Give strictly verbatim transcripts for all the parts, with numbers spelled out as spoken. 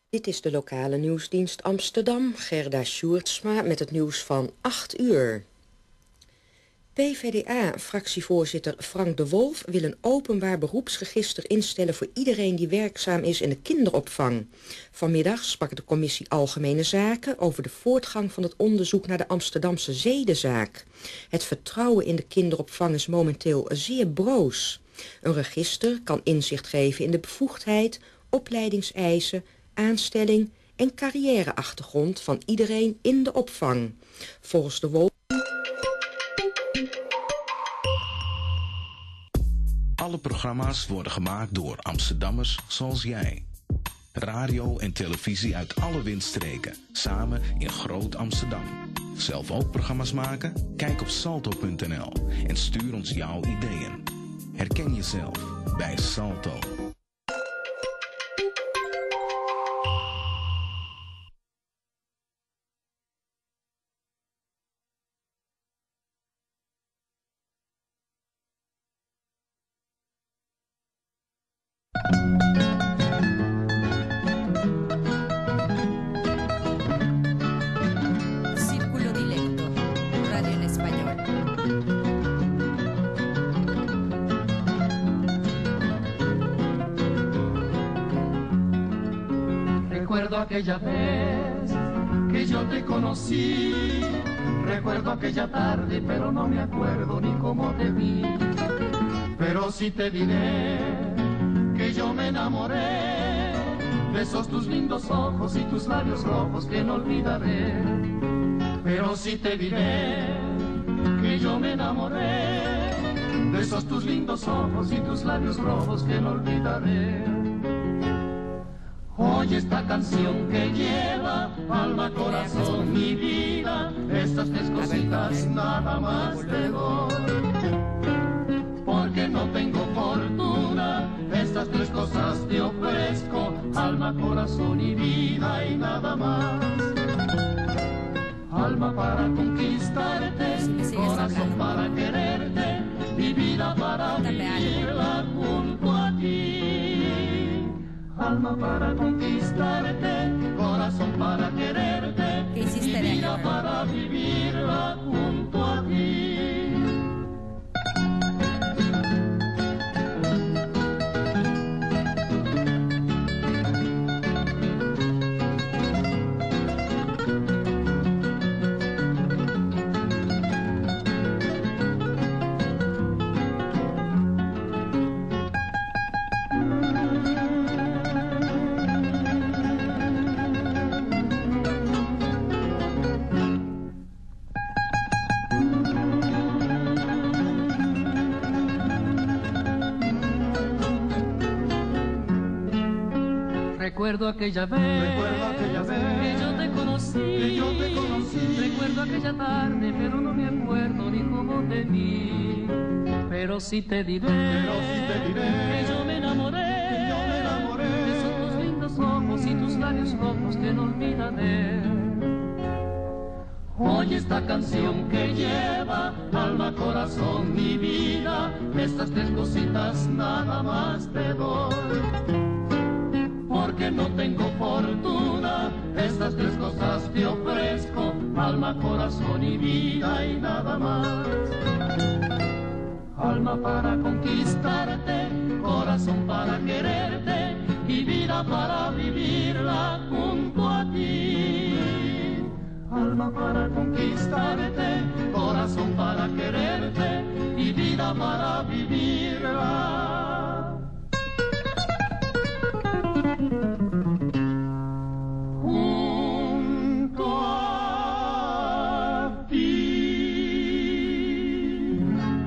Dit is de lokale nieuwsdienst Amsterdam, Gerda Sjoerdsma met het nieuws van acht uur. P v d A-fractievoorzitter Frank de Wolf wil een openbaar beroepsregister instellen voor iedereen die werkzaam is in de kinderopvang. Vanmiddag sprak de commissie Algemene Zaken over de voortgang van het onderzoek naar de Amsterdamse zedenzaak. Het vertrouwen in de kinderopvang is momenteel zeer broos. Een register kan inzicht geven in de bevoegdheid, opleidingseisen, aanstelling en carrièreachtergrond van iedereen in de opvang. Volgens de Wolf... Alle programma's worden gemaakt door Amsterdammers zoals jij. Radio en televisie uit alle windstreken, samen in Groot Amsterdam. Zelf ook programma's maken? Kijk op salto punt n l en stuur ons jouw ideeën. Herken jezelf bij Salto. Círculo Directo, radio en español. Recuerdo aquella vez que yo te conocí, recuerdo aquella tarde, pero no me acuerdo ni cómo te vi. Pero sí te diré que yo me enamoré de esos tus lindos ojos y tus labios rojos que no olvidaré. Pero sí te diré que yo me enamoré de esos tus lindos ojos y tus labios rojos que no olvidaré. Oye esta canción que lleva alma, corazón y vida, estas tres cositas nada más te doy. Porque no tengo fortuna, estas tres cosas te ofrezco, alma, corazón y vida y nada más. Alma para conquistarte, corazón para quererte, y vida para vivirla junto a ti. Alma para conquistarte, corazón para quererte, y vida para vivirla junto a ti. Recuerdo aquella vez, recuerdo aquella vez que yo te conocí, que yo te conocí. Recuerdo aquella tarde, pero no me acuerdo ni cómo te vi. Pero sí te diré, pero sí te diré que yo me enamoré, que yo me enamoré de esos tus lindos ojos y tus labios rojos que no olvidaré. Oye esta canción que lleva alma, corazón y vida, estas tres cositas nada más te doy. Porque no tengo fortuna, estas tres cosas te ofrezco, alma, corazón y vida y nada más. Alma para conquistarte, corazón para quererte, y vida para vivirla junto a ti. Alma para conquistarte, corazón para quererte, y vida para vivirla junto a ti.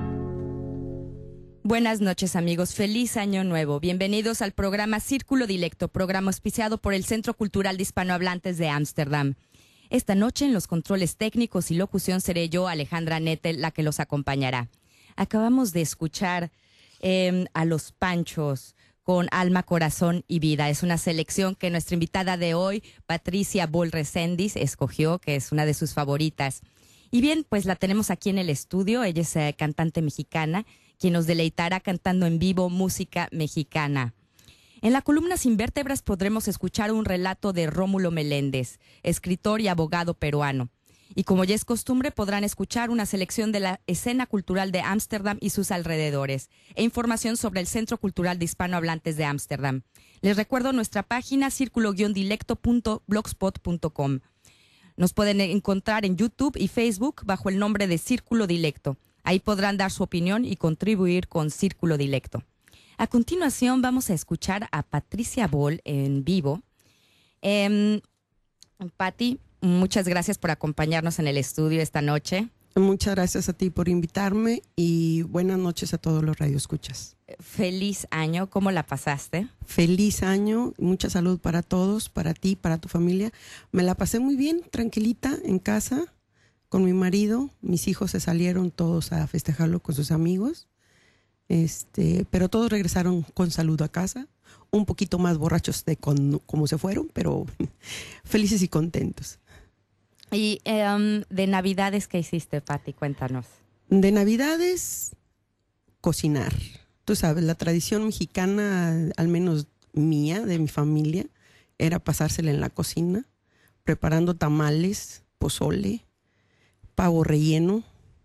Buenas noches, amigos. Feliz año nuevo. Bienvenidos al programa Círculo Directo, programa auspiciado por el Centro Cultural de Hispanohablantes de Ámsterdam. Esta noche en los controles técnicos y locución seré yo, Alejandra Nettel, la que los acompañará. Acabamos de escuchar eh, a Los Panchos con Alma, Corazón y Vida. Es una selección que nuestra invitada de hoy, Patricia Boll Reséndiz, escogió, que es una de sus favoritas. Y bien, pues la tenemos aquí en el estudio. Ella es eh, cantante mexicana, quien nos deleitará cantando en vivo música mexicana. En la columna Sin Vértebras podremos escuchar un relato de Rómulo Meléndez, escritor y abogado peruano. Y como ya es costumbre, podrán escuchar una selección de la escena cultural de Ámsterdam y sus alrededores, e información sobre el Centro Cultural de Hispanohablantes de Ámsterdam. Les recuerdo nuestra página círculo guion dilecto punto blogspot punto com. Nos pueden encontrar en YouTube y Facebook bajo el nombre de Círculo Dilecto. Ahí podrán dar su opinión y contribuir con Círculo Dilecto. A continuación vamos a escuchar a Patricia Boll en vivo. Eh, Patti, muchas gracias por acompañarnos en el estudio esta noche. Muchas gracias a ti por invitarme y buenas noches a todos los radioescuchas. Feliz año, ¿cómo la pasaste? Feliz año, mucha salud para todos, para ti, para tu familia. Me la pasé muy bien, tranquilita, en casa, con mi marido. Mis hijos se salieron todos a festejarlo con sus amigos, este, pero todos regresaron con salud a casa. Un poquito más borrachos de con, como se fueron, pero felices y contentos. Y um, de Navidades, ¿qué hiciste, Patti? Cuéntanos. De Navidades, cocinar. Tú sabes, la tradición mexicana, al menos mía, de mi familia, era pasársela en la cocina, preparando tamales, pozole, pavo relleno,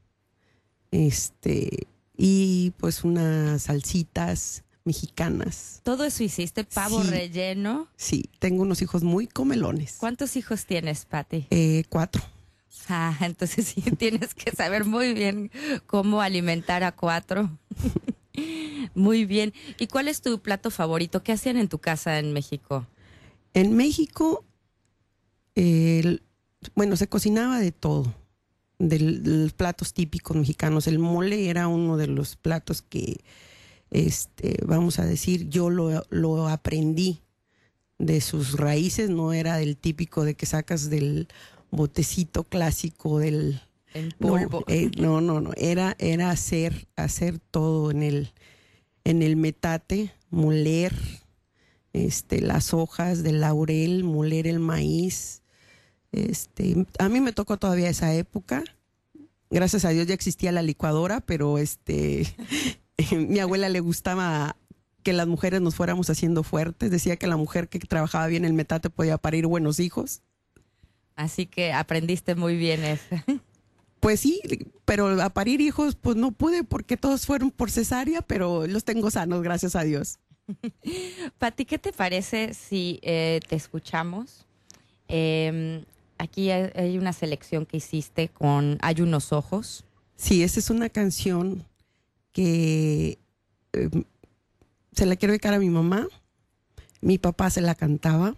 este, y pues unas salsitas mexicanas. ¿Todo eso hiciste? ¿Pavo Sí. relleno? Sí, tengo unos hijos muy comelones. ¿Cuántos hijos tienes, Patti? Eh, cuatro. Ah, entonces sí tienes que saber muy bien cómo alimentar a cuatro. Muy bien. ¿Y cuál es tu plato favorito? ¿Qué hacían en tu casa en México? En México, eh, el- bueno, se cocinaba de todo, del- de los platos típicos mexicanos. El mole era uno de los platos que, este, vamos a decir, yo lo, lo aprendí de sus raíces. No era del típico de que sacas del botecito clásico del En no, polvo. eh, no, no, no. Era, era hacer, hacer todo en el, en el metate, moler este, las hojas del laurel, moler el maíz. Este, a mí me tocó todavía esa época. Gracias a Dios ya existía la licuadora, pero este, mi abuela le gustaba que las mujeres nos fuéramos haciendo fuertes. Decía que la mujer que trabajaba bien el metate podía parir buenos hijos. Así que aprendiste muy bien eso. Pues sí, pero a parir hijos pues no pude porque todos fueron por cesárea, pero los tengo sanos, gracias a Dios. Patti, ¿qué te parece si eh, te escuchamos? Eh, aquí hay, hay una selección que hiciste con Hay unos ojos. Sí, esa es una canción que eh, se la quiero dedicar a mi mamá. Mi papá se la cantaba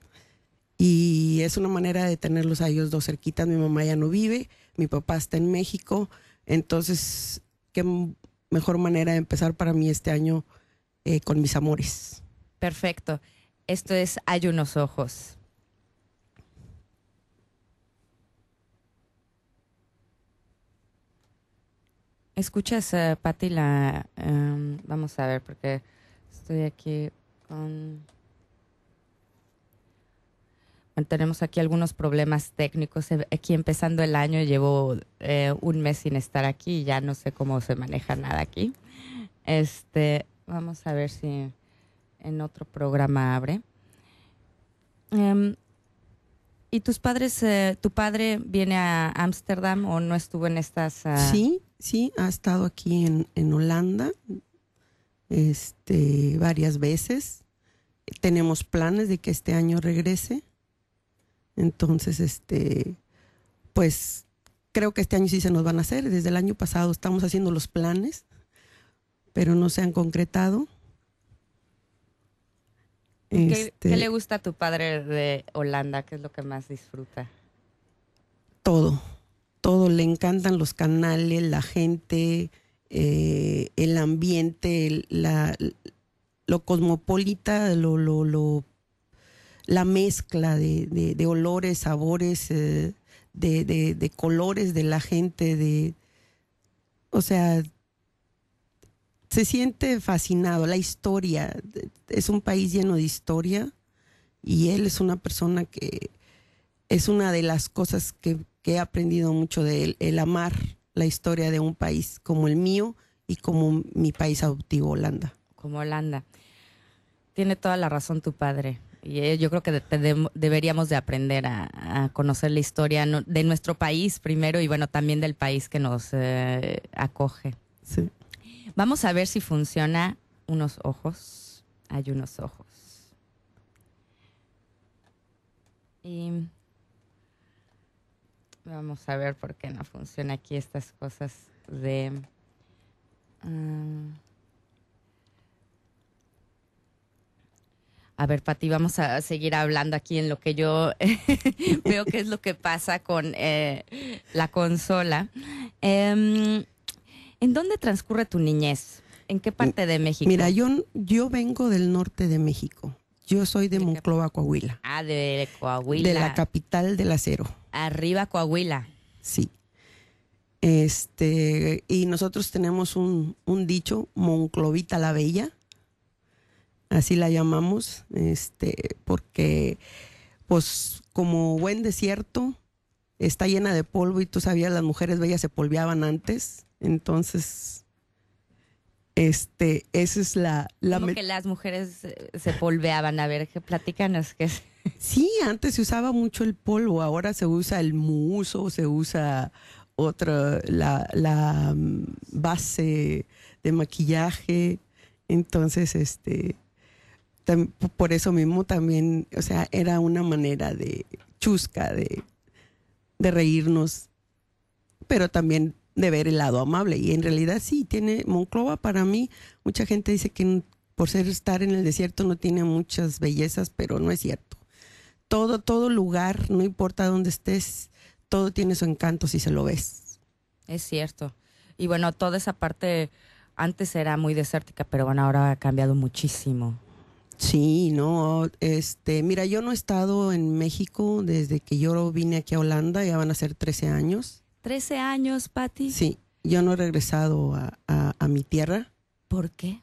y es una manera de tenerlos a ellos dos cerquitas. Mi mamá ya no vive, mi papá está en México, entonces qué m- mejor manera de empezar para mí este año eh, con mis amores. Perfecto. Esto es Hay unos ojos. ¿Escuchas, uh, Patti, la... Um, vamos a ver, porque estoy aquí con... Bueno, tenemos aquí algunos problemas técnicos. Aquí empezando el año, llevo eh, un mes sin estar aquí y ya no sé cómo se maneja nada aquí. Este, vamos a ver si en otro programa abre. Um, ¿Y tus padres, eh, tu padre viene a Ámsterdam o no estuvo en estas? Uh... Sí, sí, ha estado aquí en, en Holanda este, varias veces. Tenemos planes de que este año regrese. Entonces, este, pues creo que este año sí se nos van a hacer. Desde el año pasado estamos haciendo los planes, pero no se han concretado. ¿Qué, Este, ¿Qué le gusta a tu padre de Holanda? ¿Qué es lo que más disfruta? todo, todo. Le encantan los canales, la gente, eh, el ambiente, el- la, lo cosmopolita, lo, lo, lo, la mezcla de, de, de olores, sabores, eh, de, de, de colores de la gente, de, o sea, se siente fascinado. La historia, es un país lleno de historia y él es una persona que es una de las cosas que, que he aprendido mucho de él, el amar la historia de un país como el mío y como mi país adoptivo, Holanda. Como Holanda. tiene toda la razón tu padre. Y eh, yo creo que de, de, deberíamos de aprender a, a conocer la historia no, de nuestro país primero y bueno, también del país que nos eh, acoge. Sí. Vamos a ver si funciona unos ojos. Hay unos ojos. Y vamos a ver por qué no funciona aquí estas cosas de... Um, A ver, Pati, vamos a seguir hablando aquí en lo que yo veo que es lo que pasa con eh, la consola. Eh, ¿En dónde transcurre tu niñez? ¿En qué parte de México? Mira, yo, yo vengo del norte de México. Yo soy de ¿De Monclova, Coahuila. Ah, de Coahuila. De la capital del acero. Arriba Coahuila. Sí. Este, y nosotros tenemos un, un dicho, Monclovita la Bella. Así la llamamos, este, porque pues como buen desierto está llena de polvo y tú sabías, las mujeres bellas se polveaban antes, entonces este, esa es la... la ¿Cómo que las mujeres se polveaban? A ver, que platícanos qué es. Sí, antes se usaba mucho el polvo, ahora se usa el muso, se usa otra, la, la base de maquillaje, entonces este... por eso mismo también, o sea, era una manera de chusca, de, de reírnos, pero también de ver el lado amable. Y en realidad sí, tiene Monclova para mí, mucha gente dice que por ser estar en el desierto no tiene muchas bellezas, pero no es cierto. Todo, todo lugar, no importa dónde estés, todo tiene su encanto si se lo ves. Es cierto. Y bueno, toda esa parte antes era muy desértica, pero bueno, ahora ha cambiado muchísimo. Sí, no, este, mira, yo no he estado en México desde que yo vine aquí a Holanda, ya van a ser trece años. ¿trece años, Pati? Sí, yo no he regresado a, a, a mi tierra. ¿Por qué?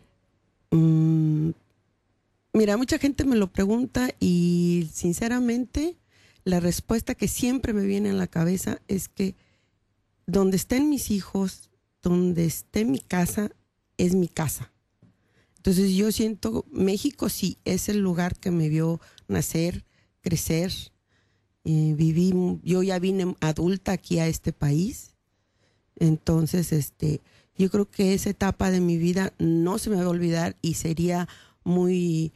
Mm, mira, mucha gente me lo pregunta y sinceramente la respuesta que siempre me viene a la cabeza es que donde estén mis hijos, donde esté mi casa, es mi casa. Entonces yo siento, México sí es el lugar que me vio nacer, crecer, eh, viví, yo ya vine adulta aquí a este país, entonces este, yo creo que esa etapa de mi vida no se me va a olvidar y sería muy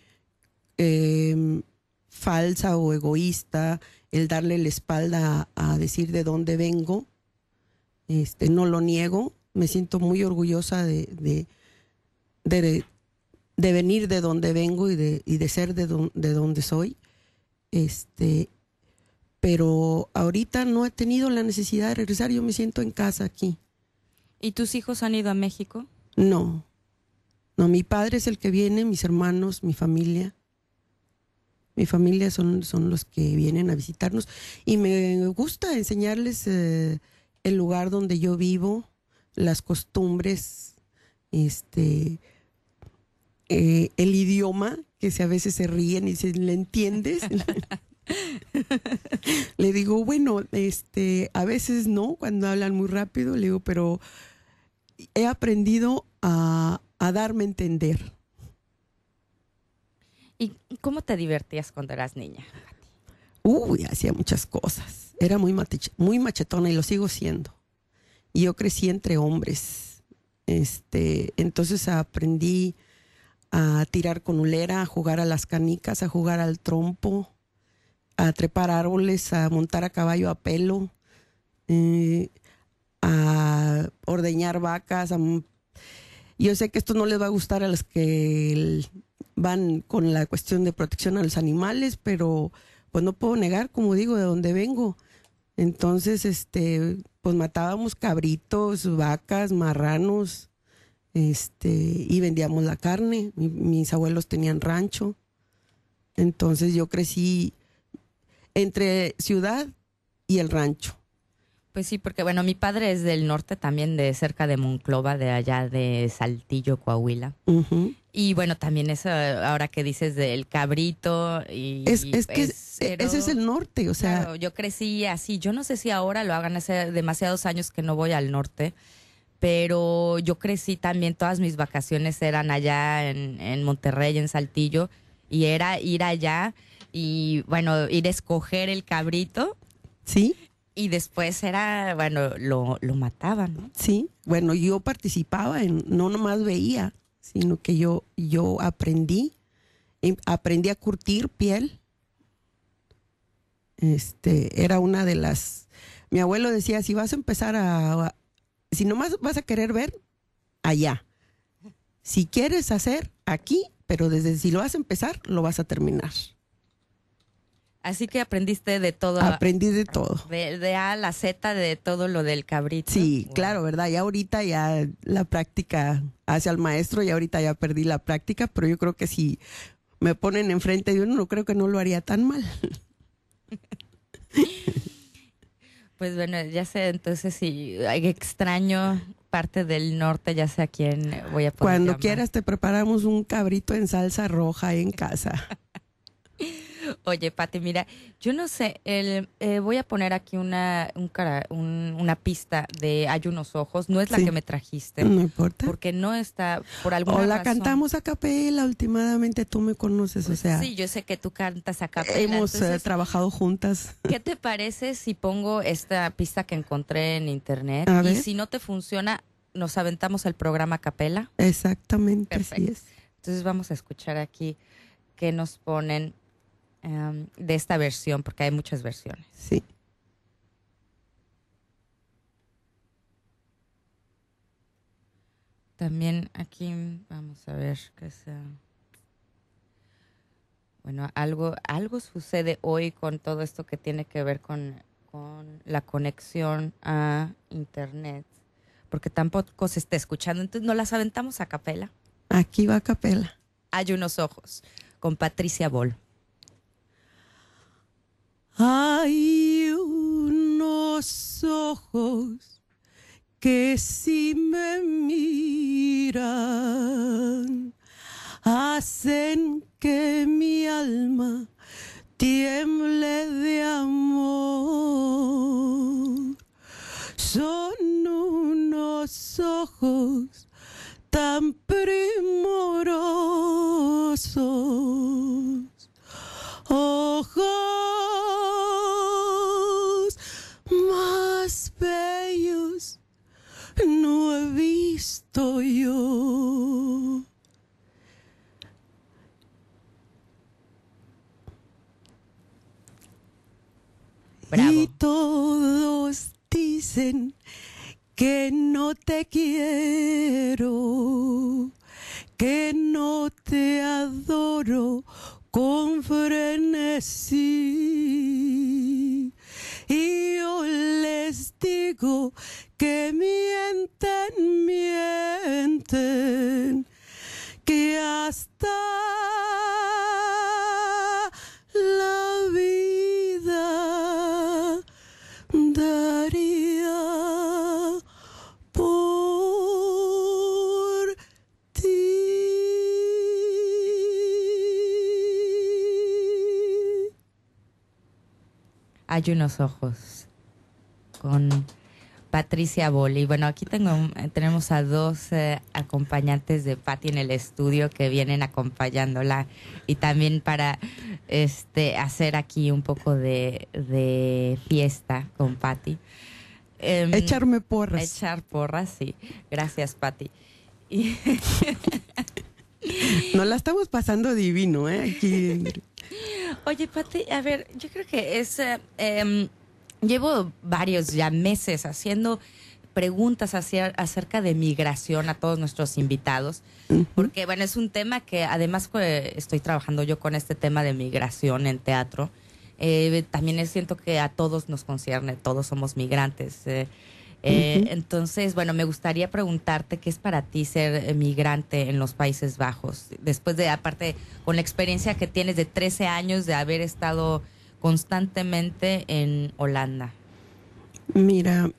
eh, falsa o egoísta el darle la espalda a, a decir de dónde vengo, este, no lo niego, me siento muy orgullosa de... de, de de venir de donde vengo y de, y de ser de, don, de donde soy, este, pero ahorita no he tenido la necesidad de regresar, yo me siento en casa aquí. ¿Y tus hijos han ido a México? No, no, mi padre es el que viene, mis hermanos, mi familia, mi familia son, son los que vienen a visitarnos y me gusta enseñarles eh, el lugar donde yo vivo, las costumbres, este... Eh, el idioma, que si a veces se ríen y dicen, ¿le entiendes? Le digo, bueno, este, a veces no, cuando hablan muy rápido, le digo, pero he aprendido a, a darme a entender. ¿Y cómo te divertías cuando eras niña? Uy, hacía muchas cosas. Era muy, mach- muy machetona y lo sigo siendo. Y yo crecí entre hombres. Este, entonces aprendí a tirar con hulera, a jugar a las canicas, a jugar al trompo, a trepar árboles, a montar a caballo a pelo, eh, a ordeñar vacas. A... Yo sé que esto no les va a gustar a los que van con la cuestión de protección a los animales, pero pues no puedo negar, como digo, de dónde vengo. Entonces, este, pues matábamos cabritos, vacas, marranos, este, y vendíamos la carne. Mi, mis abuelos tenían rancho. Entonces yo crecí entre ciudad y el rancho. Pues sí, porque bueno, mi padre es del norte también, de cerca de Monclova, de allá de Saltillo, Coahuila. Uh-huh. Y bueno, también eso, ahora que dices del cabrito y... Es, es que es, pero, ese es el norte, o sea... Claro, yo crecí así, yo no sé si ahora lo hagan, hace demasiados años que no voy al norte, pero yo crecí también, todas mis vacaciones eran allá en, en Monterrey, en Saltillo, y era ir allá y, bueno, ir a escoger el cabrito. Sí. Y después era, bueno, lo, lo mataban, ¿no? Sí, bueno, yo participaba, en, no nomás veía, sino que yo, yo aprendí, aprendí a curtir piel. Este, era una de las, mi abuelo decía, si vas a empezar a, a si nomás vas a querer ver, allá. Si quieres hacer, aquí, pero desde si lo vas a empezar, lo vas a terminar. Así que aprendiste de todo. Aprendí de todo. De, de A a la Z, de todo lo del cabrito. Sí, wow. Claro, ¿verdad? Y ahorita ya la práctica hace al maestro y ahorita ya perdí la práctica, pero yo creo que si me ponen enfrente de uno, no creo que no lo haría tan mal. Pues bueno, ya sé, entonces si extraño parte del norte, ya sé a quién voy a poner. Cuando llamar. quieras te preparamos un cabrito en salsa roja en casa. Oye, Pati, mira, yo no sé, el, eh, voy a poner aquí una, un cara, un, una pista de Hay unos ojos, no es la Sí. que me trajiste. No importa. Porque no está, por alguna O la razón. cantamos a capela, últimamente tú me conoces, Pues o sea. sí, yo sé que tú cantas a capela. Hemos Entonces, eh, trabajado juntas. ¿qué te parece si pongo esta pista que encontré en internet? A Y ver. si no te funciona, nos aventamos el programa a capela. Exactamente, Perfecto. así es. Entonces vamos a escuchar aquí qué nos ponen um, de esta versión, porque hay muchas versiones. Sí. También aquí vamos a ver qué sea. Bueno, algo, algo sucede hoy con todo esto que tiene que ver con, con la conexión a internet, porque tampoco se está escuchando. Entonces nos las aventamos a capela. Aquí va a capela. Hay unos ojos, con Patricia Bol. Hay unos ojos que si me miran hacen que mi alma tiemble de amor. Son unos ojos tan primorosos, ojos más bellos no he visto yo. Bravo. Y todos dicen que no te quiero, que no te adoro con frenesí. Y yo les digo que mienten, mienten, que hasta la vida daría por ti. Hay unos ojos, con Patricia Bol. Y bueno, aquí tengo, tenemos a dos eh, acompañantes de Pati en el estudio que vienen acompañándola y también para este hacer aquí un poco de, de fiesta con Pati. Um, Echarme porras. Echar porras, sí. Gracias, Pati. Y Nos la estamos pasando divino, ¿eh? Aquí. oye, Pati, a ver, yo creo que es... Eh, eh, llevo varios ya meses haciendo preguntas hacia, acerca de migración a todos nuestros invitados, Uh-huh. porque, bueno, es un tema que además que estoy trabajando yo con este tema de migración en teatro, eh, también siento que a todos nos concierne, todos somos migrantes. Eh, eh, Uh-huh. Entonces, bueno, me gustaría preguntarte qué es para ti ser migrante en los Países Bajos, después de, aparte, con la experiencia que tienes de trece años de haber estado constantemente en Holanda. Mira,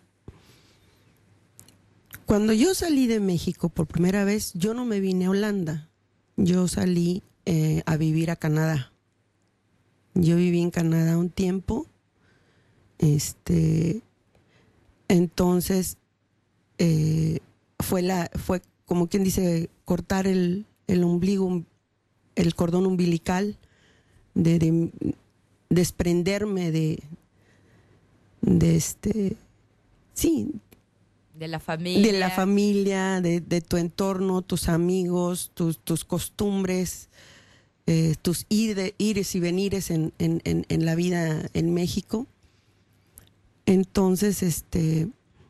cuando yo salí de México por primera vez, yo no me vine a Holanda. Yo salí eh, a vivir a Canadá. Yo viví en Canadá un tiempo. Este, entonces, eh, fue la fue como quien dice cortar el, el ombligo, el cordón umbilical, de, de desprenderme de de este sí de la familia de la familia de, de tu entorno, tus amigos, tus, tus costumbres, eh, tus ir, ires y venires en, en, en, en la vida en México. Entonces este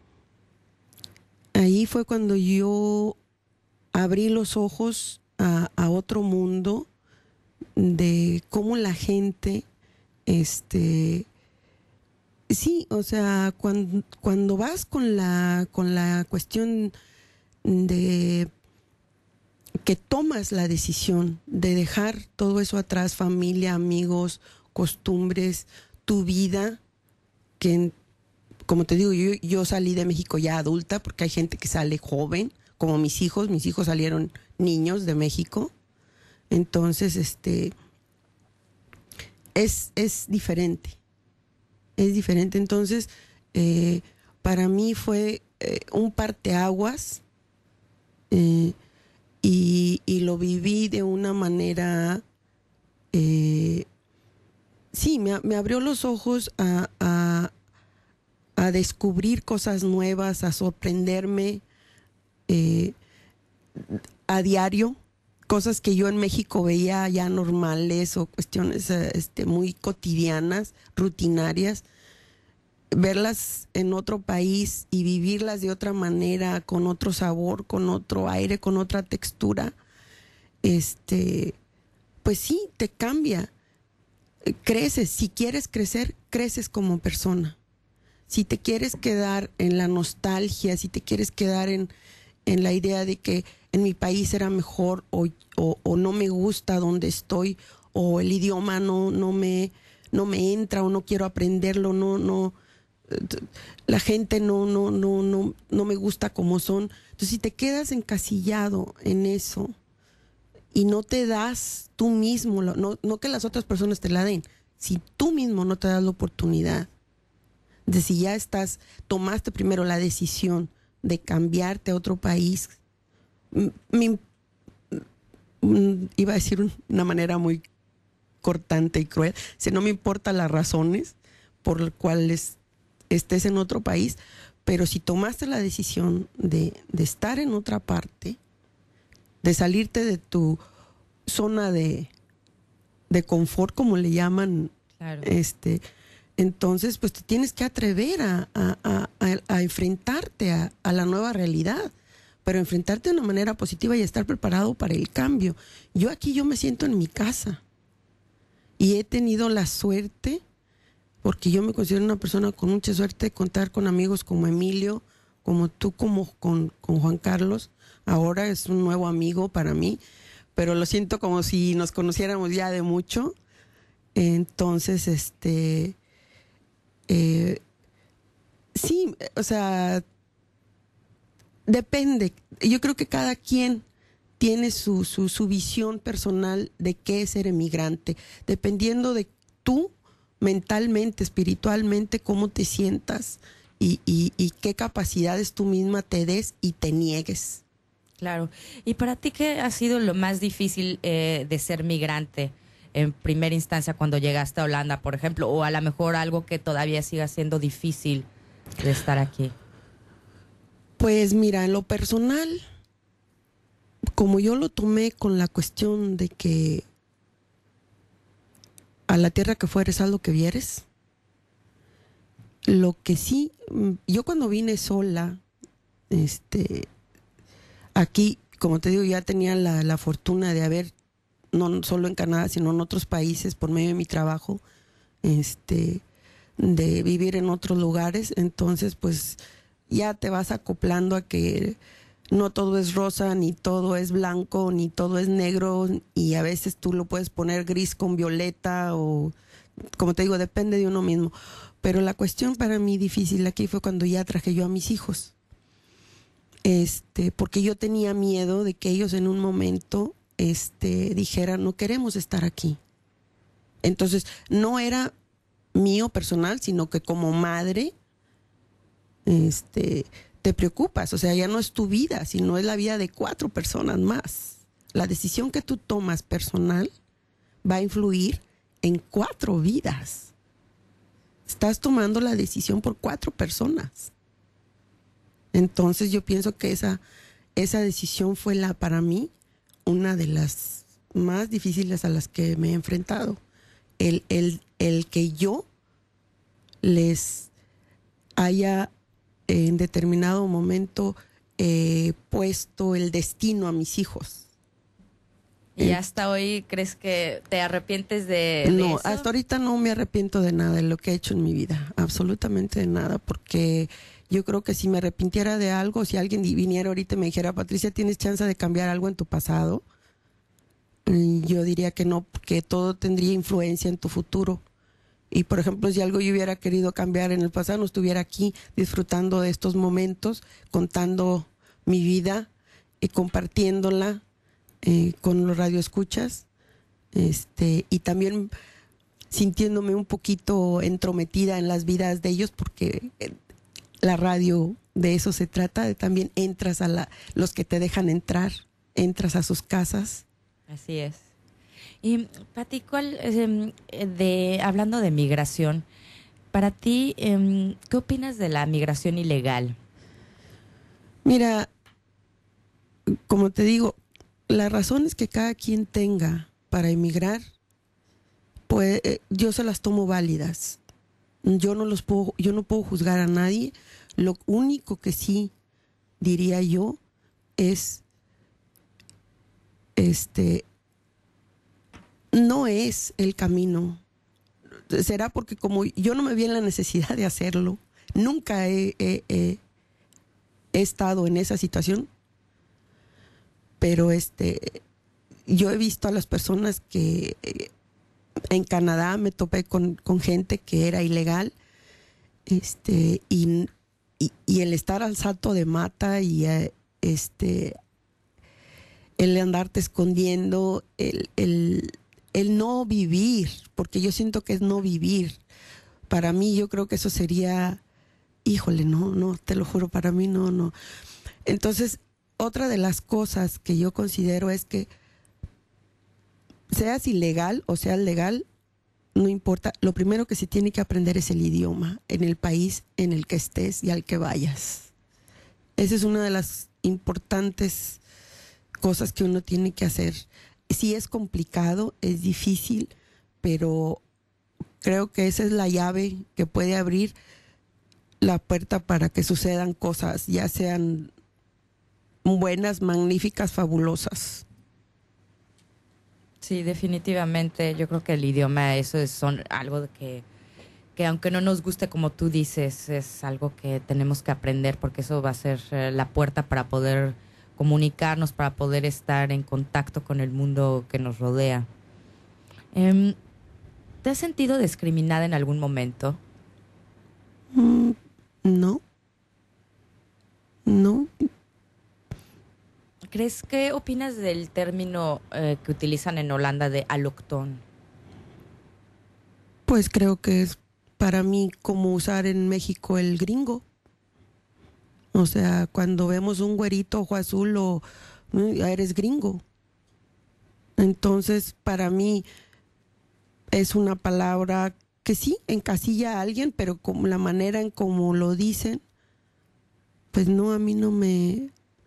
ahí fue cuando yo abrí los ojos a, a otro mundo de cómo la gente, este, sí, o sea, cuando, cuando vas con la, con la cuestión de que tomas la decisión de dejar todo eso atrás, familia, amigos, costumbres, tu vida, que como te digo, yo, yo salí de México ya adulta, porque hay gente que sale joven, como mis hijos, mis hijos salieron niños de México. Entonces, este, es, es diferente, es diferente. Entonces, eh, para mí fue eh, un parteaguas, eh, y, y lo viví de una manera, eh, sí, me, me abrió los ojos a, a, a descubrir cosas nuevas, a sorprenderme eh, a diario, cosas que yo en México veía ya normales o cuestiones este, muy cotidianas, rutinarias, verlas en otro país y vivirlas de otra manera, con otro sabor, con otro aire, con otra textura, este, pues sí, te cambia. Creces, si quieres crecer, creces como persona. Si te quieres quedar en la nostalgia, si te quieres quedar en, en la idea de que en mi país era mejor o, o, o no me gusta donde estoy, o el idioma no, no, me, no me entra o no quiero aprenderlo, no, no, la gente no, no, no, no, no me gusta como son. Entonces, si te quedas encasillado en eso y no te das tú mismo, no, no que las otras personas te la den, si tú mismo no te das la oportunidad de, si ya estás, tomaste primero la decisión de cambiarte a otro país, mi, iba a decir una manera muy cortante y cruel, si no me importan las razones por las cuales estés en otro país, pero si tomaste la decisión de, de estar en otra parte, de salirte de tu zona de, de confort, como le llaman, claro. este, entonces pues te tienes que atrever a, a, a, a enfrentarte a, a la nueva realidad, pero enfrentarte de una manera positiva y estar preparado para el cambio. Yo aquí yo me siento en mi casa y he tenido la suerte, porque yo me considero una persona con mucha suerte, de contar con amigos como Emilio, como tú, como con, con Juan Carlos. Ahora es un nuevo amigo para mí, pero lo siento como si nos conociéramos ya de mucho. Entonces, este, eh, sí, o sea, depende. Yo creo que cada quien tiene su, su, su visión personal de qué es ser emigrante, dependiendo de tú, mentalmente, espiritualmente, cómo te sientas y, y, y qué capacidades tú misma te des y te niegues. Claro. ¿Y para ti qué ha sido lo más difícil eh, de ser migrante en primera instancia cuando llegaste a Holanda, por ejemplo? O a lo mejor algo que todavía siga siendo difícil de estar aquí. Pues mira, en lo personal, como yo lo tomé con la cuestión de que a la tierra que fueres, haz lo que vieres. Lo que sí, yo cuando vine sola, este, aquí, como te digo, ya tenía la, la fortuna de haber, no solo en Canadá, sino en otros países, por medio de mi trabajo, este, de vivir en otros lugares. Entonces, pues, ya te vas acoplando a que no todo es rosa, ni todo es blanco, ni todo es negro, y a veces tú lo puedes poner gris con violeta, o como te digo, depende de uno mismo. Pero la cuestión para mí difícil aquí fue cuando ya traje yo a mis hijos, este, porque yo tenía miedo de que ellos en un momento este, dijeran, no queremos estar aquí. Entonces, no era mío personal, sino que como madre, este, te preocupas, o sea, ya no es tu vida, sino es la vida de cuatro personas más. La decisión que tú tomas personal va a influir en cuatro vidas. Estás tomando la decisión por cuatro personas. Entonces yo pienso que esa, esa decisión fue la, para mí, una de las más difíciles a las que me he enfrentado. El, el, el que yo les haya en determinado momento eh, puesto el destino a mis hijos. ¿Y hasta hoy crees que te arrepientes de, de no, eso? Hasta ahorita no me arrepiento de nada de lo que he hecho en mi vida, absolutamente de nada, porque yo creo que si me arrepintiera de algo, si alguien viniera ahorita y me dijera, Patricia, ¿tienes chance de cambiar algo en tu pasado? Yo diría que no, porque todo tendría influencia en tu futuro. Y por ejemplo, si algo yo hubiera querido cambiar en el pasado, no estuviera aquí disfrutando de estos momentos, contando mi vida y compartiéndola eh, con los radioescuchas, este, y también sintiéndome un poquito entrometida en las vidas de ellos, porque la radio de eso se trata, de también entras a la, los que te dejan entrar, entras a sus casas. Así es. Y Pati, ¿cuál, eh, de, hablando de migración, para ti, eh, ¿qué opinas de la migración ilegal? Mira, como te digo, las razones que cada quien tenga para emigrar, pues eh, yo se las tomo válidas. Yo no los puedo, yo no puedo juzgar a nadie. Lo único que sí diría yo es, este, no es el camino. Será porque como yo no me vi en la necesidad de hacerlo, nunca he, he, he, he estado en esa situación, pero este, yo he visto a las personas que eh, en Canadá me topé con, con gente que era ilegal, este, y, y, y el estar al salto de mata y eh, este, el andarte escondiendo, el, el el no vivir, porque yo siento que es no vivir. Para mí yo creo que eso sería, híjole, no, no, te lo juro, para mí no, no. Entonces, otra de las cosas que yo considero es que seas ilegal o seas legal, no importa, lo primero que se tiene que aprender es el idioma en el país en el que estés y al que vayas. Esa es una de las importantes cosas que uno tiene que hacer. Sí es complicado, es difícil, pero creo que esa es la llave que puede abrir la puerta para que sucedan cosas, ya sean buenas, magníficas, fabulosas. Sí, definitivamente. Yo creo que el idioma, eso es son algo que, que aunque no nos guste, como tú dices, es algo que tenemos que aprender, porque eso va a ser eh, la puerta para poder comunicarnos, para poder estar en contacto con el mundo que nos rodea. Eh, ¿Te has sentido discriminada en algún momento? Mm, no. No. ¿Crees qué opinas del término eh, que utilizan en Holanda de allochtón? Pues creo que es para mí como usar en México el gringo. O sea, cuando vemos un güerito ojo azul o eres gringo. Entonces, para mí es una palabra que sí encasilla a alguien, pero como la manera en cómo lo dicen, pues no, a mí no me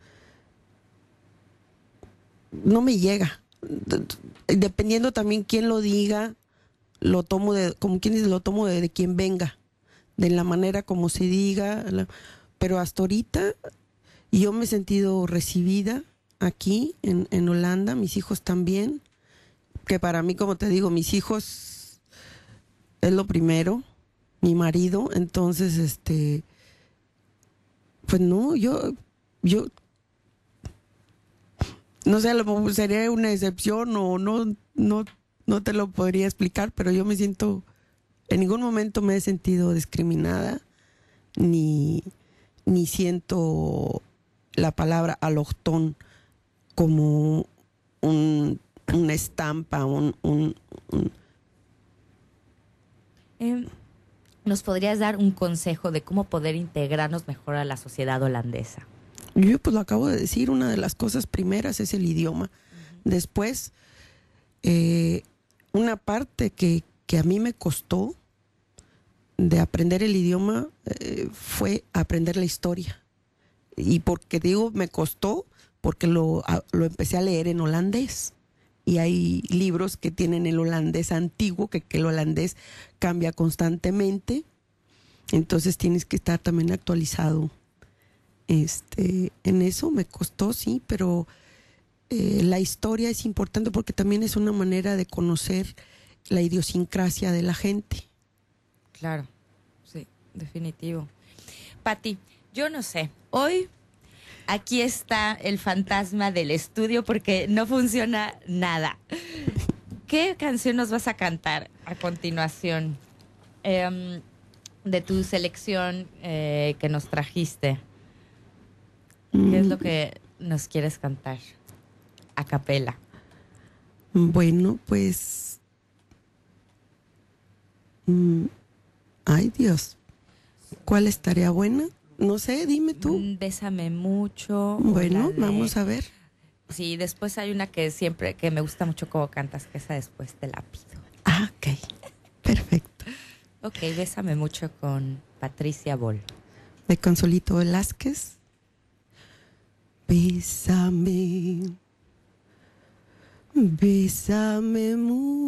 no me llega. Dependiendo también quién lo diga, lo tomo de, como quien dice, lo tomo de, de quien venga, de la manera como se diga. La, pero hasta ahorita yo me he sentido recibida aquí en, en Holanda, mis hijos también, que para mí, como te digo, mis hijos es lo primero, mi marido, entonces este pues no, yo yo no sé, lo, sería una excepción o no, no, no te lo podría explicar, pero yo me siento, en ningún momento me he sentido discriminada, ni, ni siento la palabra allochtón como un, una estampa, un... un, un... Eh, ¿nos podrías dar un consejo de cómo poder integrarnos mejor a la sociedad holandesa? Yo pues lo acabo de decir, una de las cosas primeras es el idioma. Uh-huh. Después, eh, una parte que, que a mí me costó de aprender el idioma eh, fue aprender la historia. Y porque digo me costó, porque lo, a, lo empecé a leer en holandés. Y hay libros que tienen el holandés antiguo, que, que el holandés cambia constantemente. Entonces tienes que estar también actualizado. Este, en eso me costó, sí, pero eh, la historia es importante porque también es una manera de conocer la idiosincrasia de la gente. Claro, sí, definitivo. Pati, yo no sé, hoy aquí está el fantasma del estudio porque no funciona nada. ¿Qué canción nos vas a cantar a continuación eh, de tu selección eh, que nos trajiste? ¿Qué es lo que nos quieres cantar a capela? Bueno, pues... Mm, ay, Dios. ¿Cuál estaría buena? No sé, dime tú. Bésame mucho. Bueno, de... vamos a ver. Sí, después hay una que siempre, que me gusta mucho cómo cantas, que esa después te la pido. Ah, ok. Perfecto. Ok, Bésame mucho con Patricia Bol. De Consuelito Velázquez. Bésame, bésame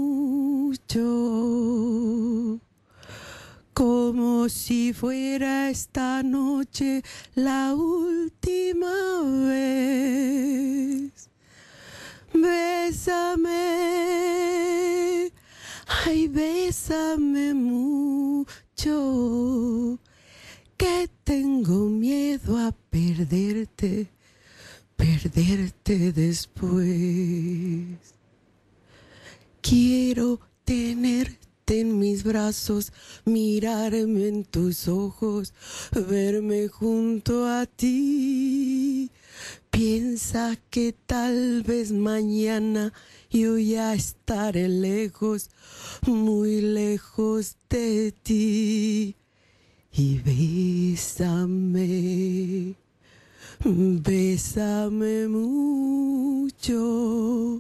mucho, como si fuera esta noche la última vez. Bésame, ay, bésame mucho, que tengo miedo a perderte. Perderte después. Quiero tenerte en mis brazos, mirarme en tus ojos, verme junto a ti. Piensa que tal vez mañana yo ya estaré lejos, muy lejos de ti. Y bésame. Bésame mucho,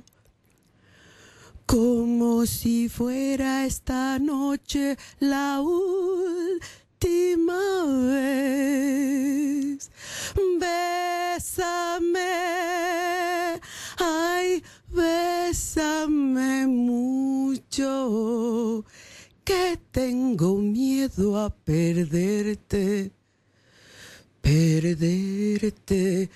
como si fuera esta noche la última vez. Bésame, ay, bésame mucho, que tengo miedo a perderte. Perderte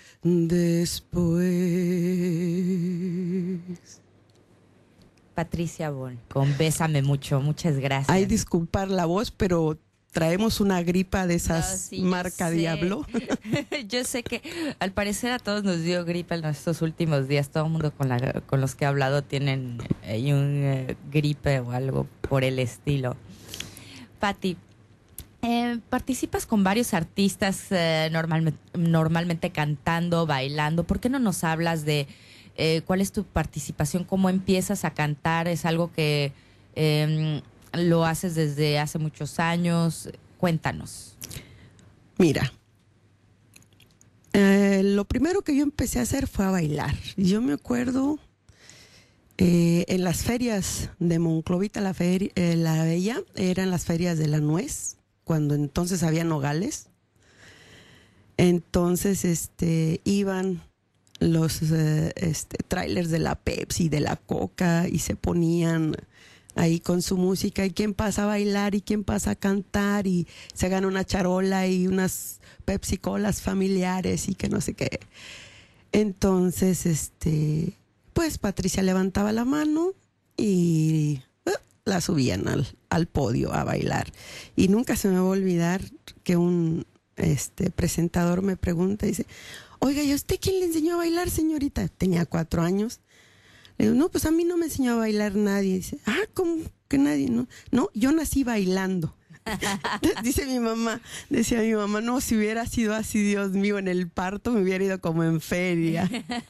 después. Patricia Bol, con Bésame mucho, muchas gracias. Ay, disculpar la voz, pero traemos una gripa de esas, no, sí, marca Diablo. Yo sé que al parecer a todos nos dio gripa en estos últimos días. Todo el mundo con, la, con los que he hablado tienen eh, un eh, gripe o algo por el estilo. Pati, Eh, participas con varios artistas eh, normalmente, normalmente cantando, bailando. ¿Por qué no nos hablas de eh, cuál es tu participación? ¿Cómo empiezas a cantar? ¿Es algo que eh, lo haces desde hace muchos años? Cuéntanos. Mira, eh, lo primero que yo empecé a hacer fue a bailar. Yo me acuerdo eh, en las ferias de Monclovita la, feria, eh, la Bella, eran las ferias de la nuez, cuando entonces había nogales. Entonces este iban los eh, este, trailers de la Pepsi, de la Coca, y se ponían ahí con su música, y quién pasa a bailar y quién pasa a cantar, y se gana una charola y unas Pepsi Colas familiares y que no sé qué. Entonces este pues Patricia levantaba la mano y uh, la subían al, al podio a bailar. Y nunca se me va a olvidar que un este presentador me pregunta y dice: oiga, ¿y a usted quién le enseñó a bailar, señorita? Tenía cuatro años. Le digo: no, pues a mí no me enseñó a bailar nadie. Dice: ah, ¿cómo que nadie? No, no, yo nací bailando. Dice mi mamá, decía mi mamá, no, si hubiera sido así, Dios mío, en el parto me hubiera ido como en feria.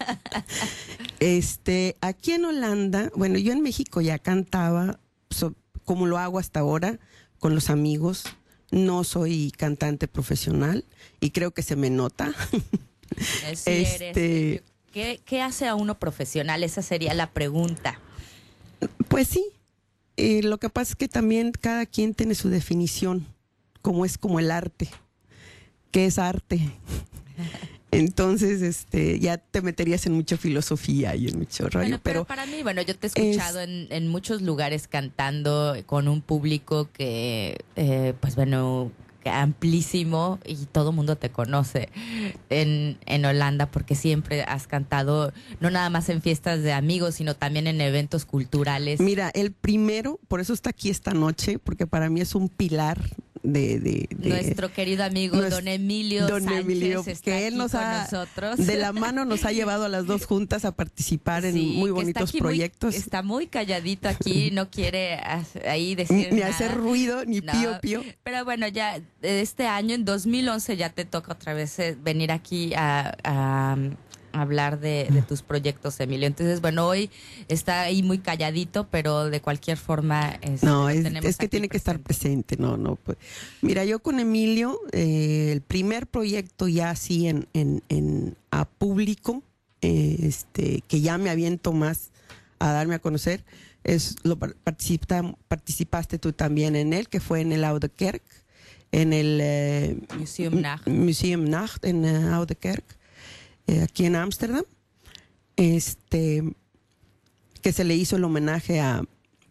Este, aquí en Holanda, bueno, yo en México ya cantaba, so, como lo hago hasta ahora, con los amigos, no soy cantante profesional y creo que se me nota. Sí eres. este, ¿Qué, ¿Qué hace a uno profesional? Esa sería la pregunta. Pues sí, eh, lo que pasa es que también cada quien tiene su definición, como es como el arte. ¿Qué es arte? Entonces, este, ya te meterías en mucha filosofía y en mucho rollo. Bueno, pero, pero para mí, bueno, yo te he escuchado es, en, en muchos lugares cantando con un público que, eh, pues bueno, amplísimo y todo el mundo te conoce en, en Holanda porque siempre has cantado no nada más en fiestas de amigos, sino también en eventos culturales. Mira, el primero, por eso está aquí esta noche, porque para mí es un pilar de... de, de nuestro querido amigo nuestro, don Emilio don Sánchez Emilio, está que aquí él nos con ha, nosotros. de la mano nos ha llevado a las dos juntas a participar en Sí, muy que bonitos está proyectos. Muy, está muy calladito aquí, no quiere ahí decir ni nada. hacer ruido, ni No, pío pío. Pero bueno, ya este año, en dos mil once, ya te toca otra vez venir aquí a, a, a hablar de, de tus proyectos, Emilio. Entonces, bueno, hoy está ahí muy calladito, pero de cualquier forma... Es, no, es, es que tiene presente. que estar presente. No, no. Pues. Mira, yo con Emilio, eh, el primer proyecto ya así en, en, en a público, eh, este, que ya me aviento más a darme a conocer, es lo participa, participaste tú también en él, que fue en el Oude Kerk, en el eh, Museum Nacht. Museum Nacht en uh, Oude Kerk, eh, aquí en Ámsterdam, este, que se le hizo el homenaje a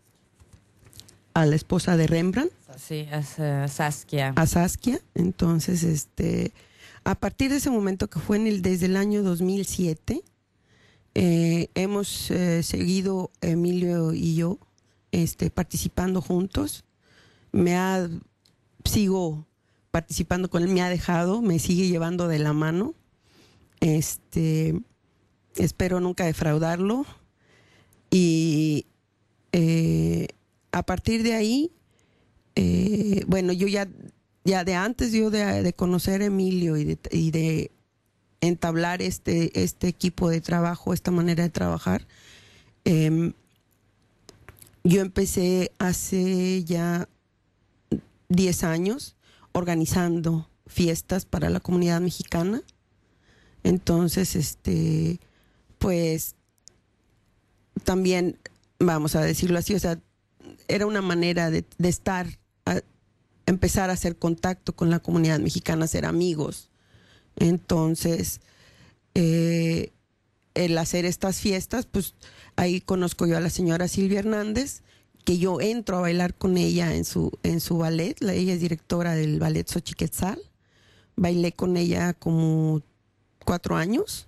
a la esposa de Rembrandt. Sí, es uh, Saskia. A Saskia. Entonces, este, a partir de ese momento que fue en el, desde el año dos mil siete, eh, hemos eh, seguido Emilio y yo este, participando juntos. Me ha, sigo participando con él, me ha dejado, me sigue llevando de la mano. Este, espero nunca defraudarlo. Y eh, a partir de ahí, eh, bueno, yo ya, ya de antes yo de, de conocer a Emilio y de, y de entablar este, este equipo de trabajo, esta manera de trabajar, eh, yo empecé hace ya diez años organizando fiestas para la comunidad mexicana. Entonces, este, pues, también, vamos a decirlo así, o sea, era una manera de, de estar, a, empezar a hacer contacto con la comunidad mexicana, ser amigos. Entonces, eh, el hacer estas fiestas, pues ahí conozco yo a la señora Silvia Hernández, que yo entro a bailar con ella en su, en su ballet. La, ella es directora del ballet Xochiquetzal. Bailé con ella como cuatro años.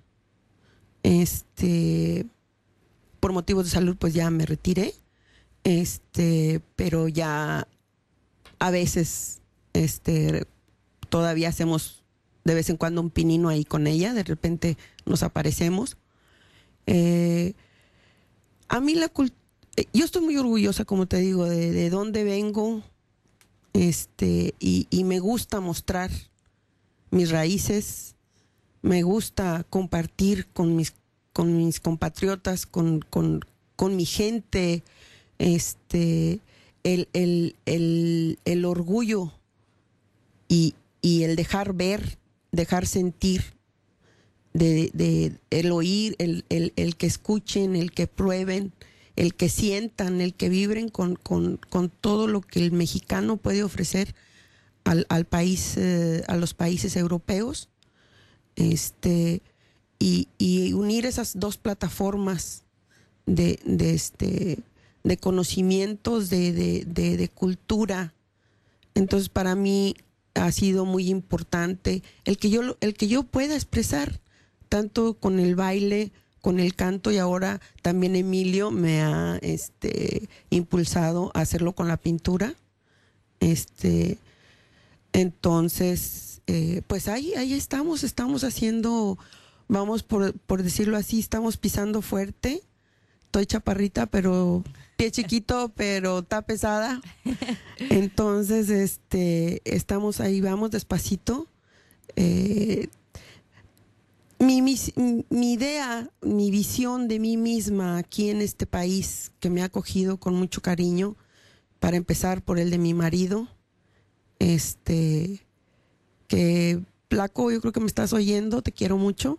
Este, por motivos de salud, pues ya me retiré. Este, pero ya a veces, este, todavía hacemos de vez en cuando un pinino ahí con ella. De repente nos aparecemos. Eh, a mí la cultura, yo estoy muy orgullosa, como te digo, de, de dónde vengo, este, y, y me gusta mostrar mis raíces, me gusta compartir con mis, con mis compatriotas, con, con, con mi gente, este, el, el, el, el orgullo y, y el dejar ver, dejar sentir, de, de el oír, el, el, el que escuchen, el que prueben, el que sientan, el que vibren con, con, con todo lo que el mexicano puede ofrecer al, al país, eh, a los países europeos, este, y, y unir esas dos plataformas de, de, este, de conocimientos, de, de, de, de cultura. Entonces, para mí ha sido muy importante el que yo, el que yo pueda expresar, tanto con el baile, con el canto, y ahora también Emilio me ha este, impulsado a hacerlo con la pintura. Este, entonces, eh, pues ahí, ahí estamos, estamos haciendo, vamos por, por decirlo así, estamos pisando fuerte. Estoy chaparrita, pero pie chiquito, pero está pesada. Entonces, este, estamos ahí, vamos despacito. Eh, Mi, mi, mi idea, mi visión de mí misma aquí en este país que me ha acogido con mucho cariño, para empezar por el de mi marido, Este, que Flaco, yo creo que me estás oyendo, te quiero mucho.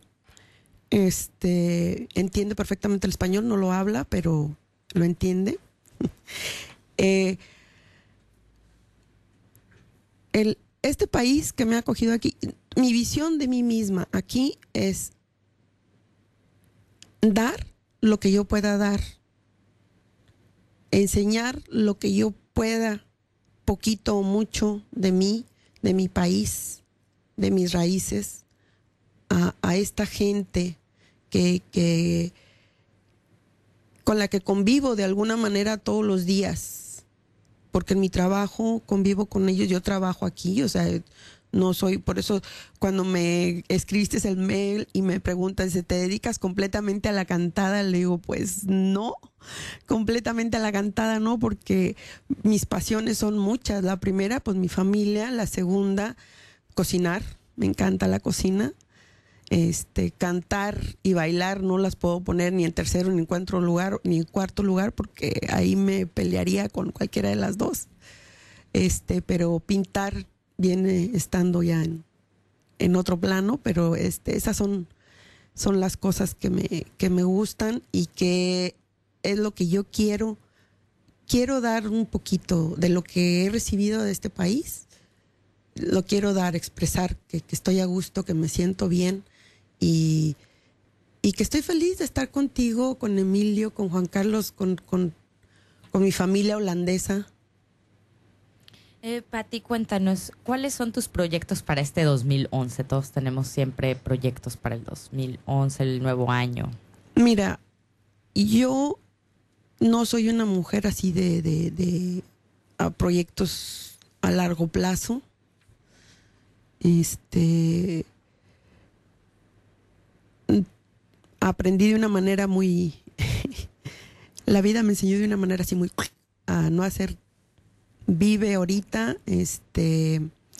Este, entiende perfectamente el español, no lo habla, pero lo entiende. eh, el, este país que me ha acogido aquí, mi visión de mí misma aquí es dar lo que yo pueda dar, enseñar lo que yo pueda, poquito o mucho de mí, de mi país, de mis raíces, a, a esta gente que, que con la que convivo de alguna manera todos los días, porque en mi trabajo convivo con ellos, yo trabajo aquí, o sea, no soy, por eso cuando me escribiste el mail y me preguntas, ¿te dedicas completamente a la cantada? Le digo, pues no, completamente a la cantada no, porque mis pasiones son muchas. La primera, pues mi familia; la segunda, cocinar, me encanta la cocina. Este, cantar y bailar no las puedo poner ni en tercero, ni en cuarto lugar, ni en cuarto lugar, porque ahí me pelearía con cualquiera de las dos. Este, pero pintar viene estando ya en, en otro plano, pero este, esas son, son las cosas que me, que me gustan y que es lo que yo quiero. Quiero dar un poquito de lo que he recibido de este país. Lo quiero dar, expresar que, que estoy a gusto, que me siento bien y, y que estoy feliz de estar contigo, con Emilio, con Juan Carlos, con, con, con mi familia holandesa. Eh, Pati, cuéntanos, ¿cuáles son tus proyectos para este dos mil once? Todos tenemos siempre proyectos para el dos mil once, el nuevo año. Mira, yo no soy una mujer así de, de, de a proyectos a largo plazo. Este, aprendí de una manera muy, la vida me enseñó de una manera así muy, a no hacer, vive ahorita, este,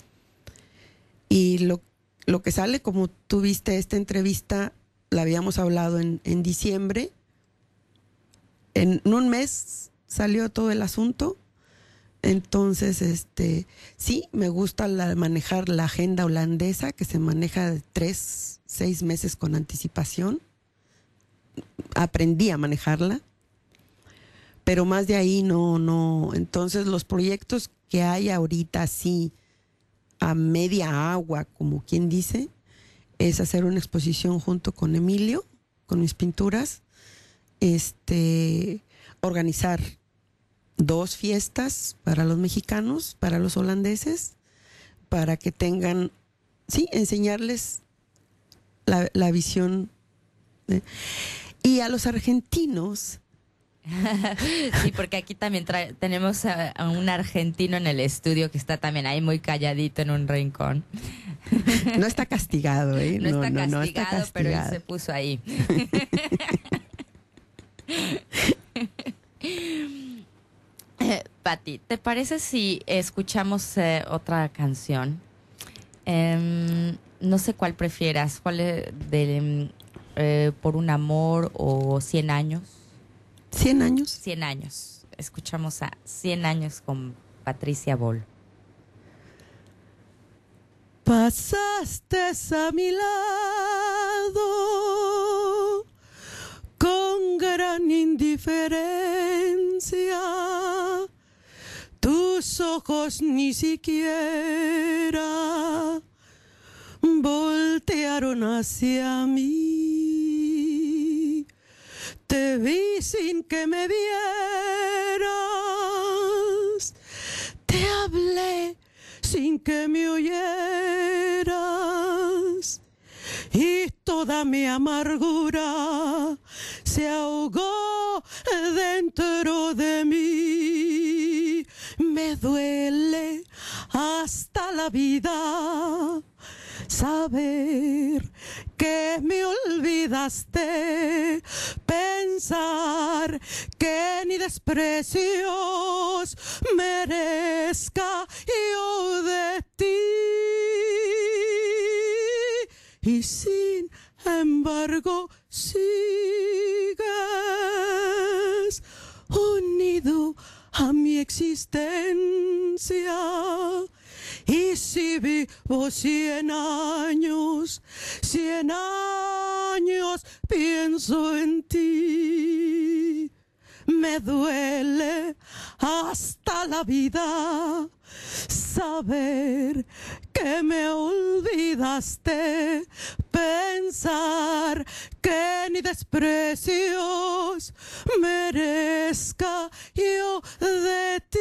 y lo, lo que sale, como tú viste esta entrevista, la habíamos hablado en, en diciembre, en un mes salió todo el asunto. Entonces, este, sí, me gusta la, manejar la agenda holandesa, que se maneja de tres, seis meses con anticipación. Aprendí a manejarla, pero más de ahí no, no. Entonces, los proyectos que hay ahorita, sí, a media agua, como quien dice, es hacer una exposición junto con Emilio, con mis pinturas, este, organizar dos fiestas para los mexicanos, para los holandeses, para que tengan, sí, enseñarles la, la visión. ¿eh? Y a los argentinos. Sí, porque aquí también trae, tenemos a, a un argentino en el estudio que está también ahí muy calladito en un rincón. No está castigado, ¿eh? No, no, está, no, castigado, no está castigado, pero él se puso ahí. Pati, ¿te parece si escuchamos eh, otra canción? Eh, no sé cuál prefieras, cuál es de eh, Por un amor o Cien años. ¿Cien años? Cien años. Escuchamos a Cien años con Patricia Bol. Pasaste a mi lado con gran indiferencia. Tus ojos ni siquiera voltearon hacia mí. Te vi sin que me vieras. Te hablé sin que me oyeras. Y toda mi amargura se ahogó dentro de mí. Me duele hasta la vida saber que me olvidaste, pensar que ni desprecios merezca yo de ti. Y sin embargo sigues unido a mi existencia Y si vivo cien años, cien años pienso en ti. Me duele hasta la vida saber que me olvidaste, pensar que ni desprecios merezca yo de ti.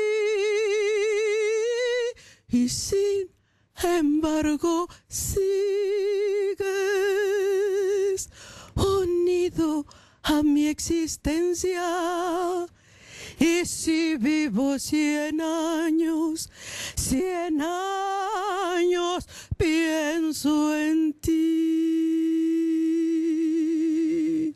Y sin embargo sigues unido a mi existencia. Y si vivo cien años, cien años pienso en ti.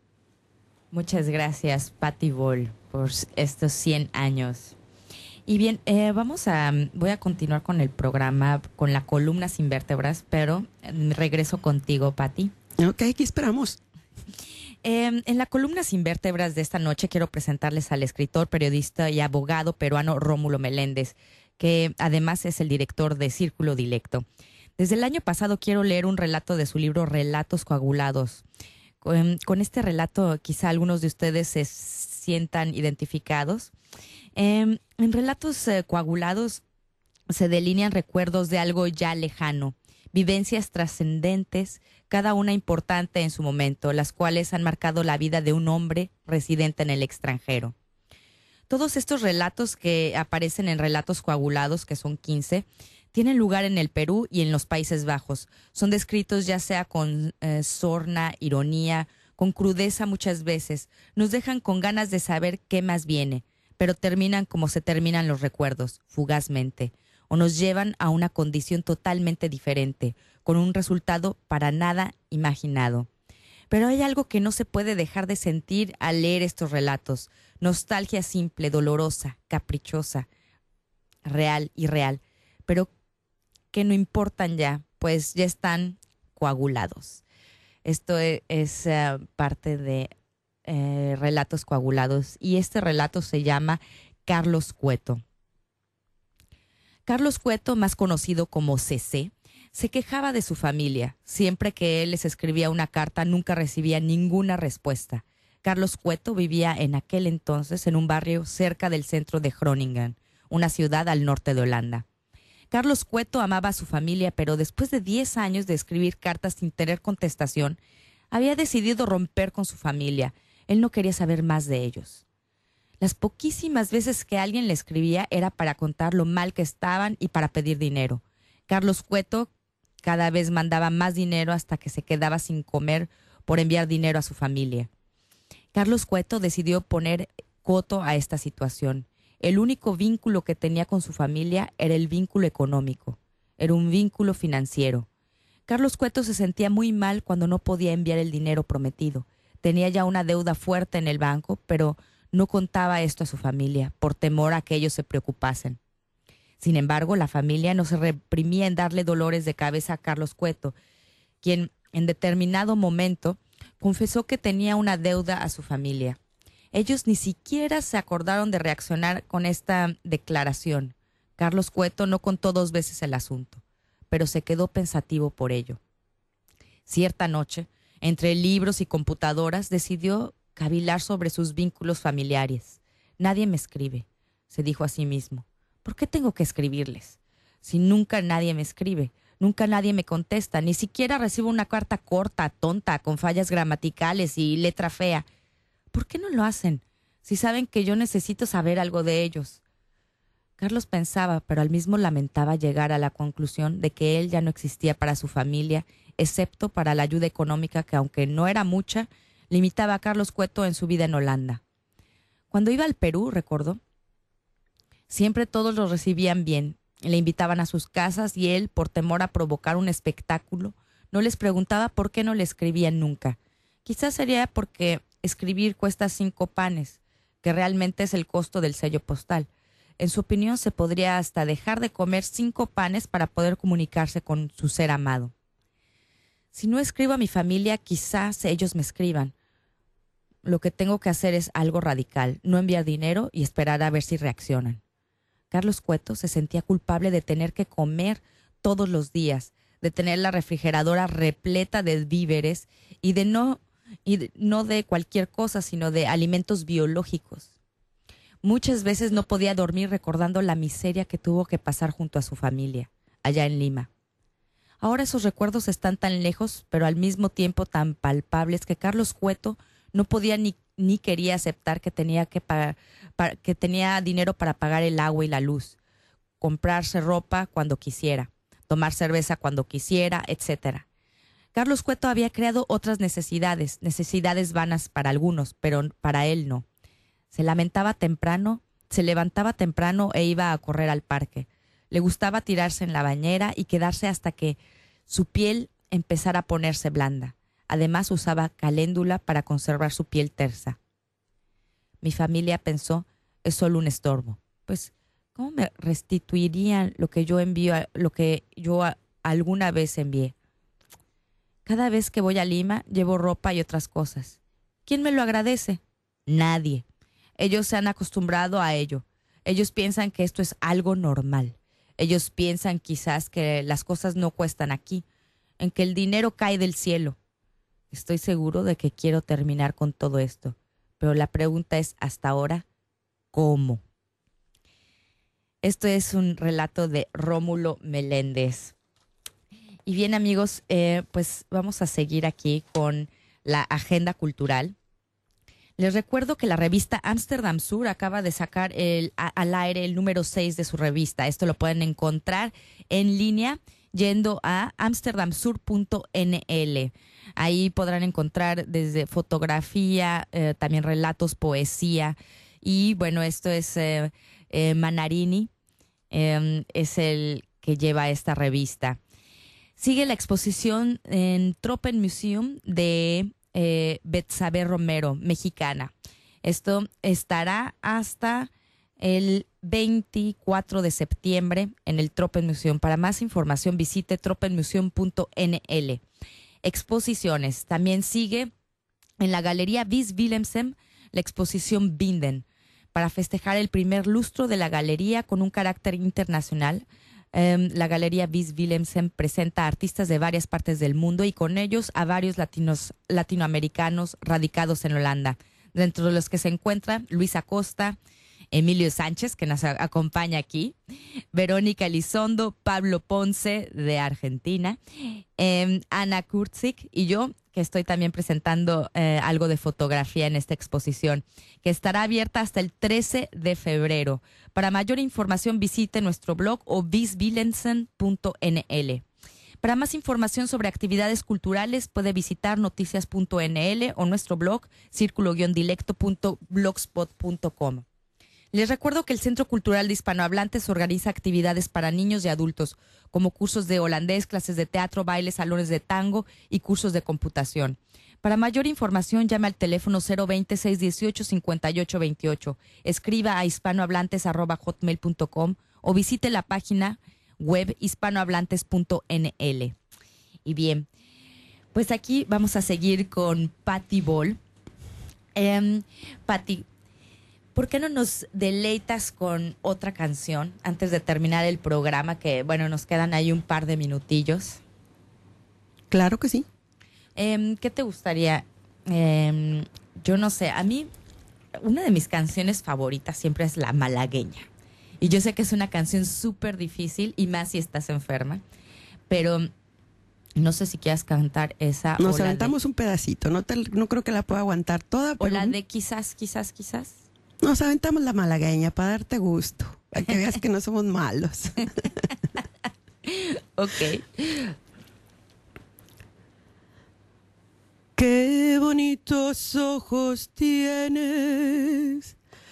Muchas gracias, Patti Ball, por estos cien años. Y bien, eh, vamos a, voy a continuar con el programa, con la columna Sin Vértebras, pero regreso contigo, Patti. Ok, aquí esperamos. Eh, en la columna Sin Vértebras de esta noche quiero presentarles al escritor, periodista y abogado peruano Rómulo Meléndez, que además es el director de Círculo Dilecto. Desde el año pasado quiero leer un relato de su libro Relatos Coagulados. Con, con este relato quizá algunos de ustedes se sientan identificados. Eh, en Relatos eh, Coagulados se delinean recuerdos de algo ya lejano, vivencias trascendentes, cada una importante en su momento, las cuales han marcado la vida de un hombre residente en el extranjero. Todos estos relatos que aparecen en Relatos Coagulados, que son quince, tienen lugar en el Perú y en los Países Bajos. Son descritos ya sea con eh, sorna, ironía, con crudeza muchas veces. Nos dejan con ganas de saber qué más viene, pero terminan como se terminan los recuerdos, fugazmente, o nos llevan a una condición totalmente diferente, con un resultado para nada imaginado. Pero hay algo que no se puede dejar de sentir al leer estos relatos: nostalgia simple, dolorosa, caprichosa, real y real, pero que no importan ya, pues ya están coagulados. Esto es, es uh, parte de eh, Relatos Coagulados, y este relato se llama Carlos Cueto. Carlos Cueto, más conocido como C C, se quejaba de su familia. Siempre que él les escribía una carta, nunca recibía ninguna respuesta. Carlos Cueto vivía en aquel entonces en un barrio cerca del centro de Groningen, una ciudad al norte de Holanda. Carlos Cueto amaba a su familia, pero después de diez años de escribir cartas sin tener contestación, había decidido romper con su familia. Él no quería saber más de ellos. Las poquísimas veces que alguien le escribía era para contar lo mal que estaban y para pedir dinero. Carlos Cueto cada vez mandaba más dinero hasta que se quedaba sin comer por enviar dinero a su familia. Carlos Cueto decidió poner coto a esta situación. El único vínculo que tenía con su familia era el vínculo económico, era un vínculo financiero. Carlos Cueto se sentía muy mal cuando no podía enviar el dinero prometido. Tenía ya una deuda fuerte en el banco, pero no contaba esto a su familia, por temor a que ellos se preocupasen. Sin embargo, la familia no se reprimía en darle dolores de cabeza a Carlos Cueto, quien en determinado momento confesó que tenía una deuda a su familia. Ellos ni siquiera se acordaron de reaccionar con esta declaración. Carlos Cueto no contó dos veces el asunto, pero se quedó pensativo por ello. Cierta noche, entre libros y computadoras, decidió cavilar sobre sus vínculos familiares. Nadie me escribe, se dijo a sí mismo. ¿Por qué tengo que escribirles? Si nunca nadie me escribe, nunca nadie me contesta, ni siquiera recibo una carta corta, tonta, con fallas gramaticales y letra fea. ¿Por qué no lo hacen? Si saben que yo necesito saber algo de ellos. Carlos pensaba, pero al mismo lamentaba llegar a la conclusión de que él ya no existía para su familia, excepto para la ayuda económica que, aunque no era mucha, limitaba a Carlos Cueto en su vida en Holanda. Cuando iba al Perú, recordó, siempre todos lo recibían bien, le invitaban a sus casas y él, por temor a provocar un espectáculo, no les preguntaba por qué no le escribían nunca. Quizás sería porque escribir cuesta cinco panes, que realmente es el costo del sello postal. En su opinión, se podría hasta dejar de comer cinco panes para poder comunicarse con su ser amado. Si no escribo a mi familia, quizás ellos me escriban. Lo que tengo que hacer es algo radical, no enviar dinero y esperar a ver si reaccionan. Carlos Cueto se sentía culpable de tener que comer todos los días, de tener la refrigeradora repleta de víveres y de no, y de, no de cualquier cosa, sino de alimentos biológicos. Muchas veces no podía dormir recordando la miseria que tuvo que pasar junto a su familia, allá en Lima. Ahora esos recuerdos están tan lejos, pero al mismo tiempo tan palpables, que Carlos Cueto no podía ni, ni quería aceptar que tenía, que, pagar, para, que tenía dinero para pagar el agua y la luz, comprarse ropa cuando quisiera, tomar cerveza cuando quisiera, etcétera. Carlos Cueto había creado otras necesidades, necesidades vanas para algunos, pero para él no. Se lamentaba temprano, se levantaba temprano e iba a correr al parque. Le gustaba tirarse en la bañera y quedarse hasta que su piel empezara a ponerse blanda. Además usaba caléndula para conservar su piel tersa. Mi familia pensó, es solo un estorbo. Pues, ¿cómo me restituirían lo que yo envío, lo que yo a, alguna vez envié? Cada vez que voy a Lima, llevo ropa y otras cosas. ¿Quién me lo agradece? Nadie. Ellos se han acostumbrado a ello. Ellos piensan que esto es algo normal. Ellos piensan quizás que las cosas no cuestan aquí, en que el dinero cae del cielo. Estoy seguro de que quiero terminar con todo esto, pero la pregunta es, hasta ahora, ¿cómo? Esto es un relato de Rómulo Meléndez. Y bien, amigos, eh, pues vamos a seguir aquí con la agenda cultural. Les recuerdo que la revista Amsterdam Sur acaba de sacar el, a, al aire el número seis de su revista. Esto lo pueden encontrar en línea yendo a amsterdam sur punto n l. Ahí podrán encontrar desde fotografía, eh, también relatos, poesía. Y bueno, esto es eh, eh, Manarini, eh, es el que lleva esta revista. Sigue la exposición en Tropenmuseum de eh, Betsabe Romero, mexicana. Esto estará hasta el veinticuatro de septiembre en el Tropenmuseum. Para más información visite tropenmuseum punto n l. Exposiciones. También sigue en la Galería Vis Willemsen la exposición Binden, para festejar el primer lustro de la galería con un carácter internacional. Um, la Galería Vis Willemsen presenta a artistas de varias partes del mundo y con ellos a varios latinos, latinoamericanos radicados en Holanda, dentro de los que se encuentra Luis Acosta, Emilio Sánchez, que nos a- acompaña aquí, Verónica Elizondo, Pablo Ponce, de Argentina, eh, Ana Kurzik y yo, que estoy también presentando eh, algo de fotografía en esta exposición, que estará abierta hasta el trece de febrero. Para mayor información visite nuestro blog o vis willemsen punto n l. Para más información sobre actividades culturales puede visitar noticias punto n l o nuestro blog círculo guion dilecto punto blogspot punto com. Les recuerdo que el Centro Cultural de Hispanohablantes organiza actividades para niños y adultos, como cursos de holandés, clases de teatro, baile, salones de tango y cursos de computación. Para mayor información, llame al teléfono cero veinte, seiscientos dieciocho, cincuenta y ocho veintiocho, escriba a hispanohablantes arroba hotmail punto com o visite la página web hispanohablantes punto n l. Y bien, pues aquí vamos a seguir con Patti Ball. Eh, Patti, ¿por qué no nos deleitas con otra canción antes de terminar el programa? Que, bueno, nos quedan ahí un par de minutillos. Claro que sí. Eh, ¿Qué te gustaría? Eh, yo no sé, a mí una de mis canciones favoritas siempre es La Malagueña. Y yo sé que es una canción súper difícil, y más si estás enferma. Pero no sé si quieras cantar esa. Nos o aventamos de, un pedacito. No, te, no creo que la pueda aguantar toda. O Pero la de quizás, quizás, quizás. nos aventamos la malagueña para darte gusto. Para que veas que no somos malos. Ok. Qué bonitos ojos tienes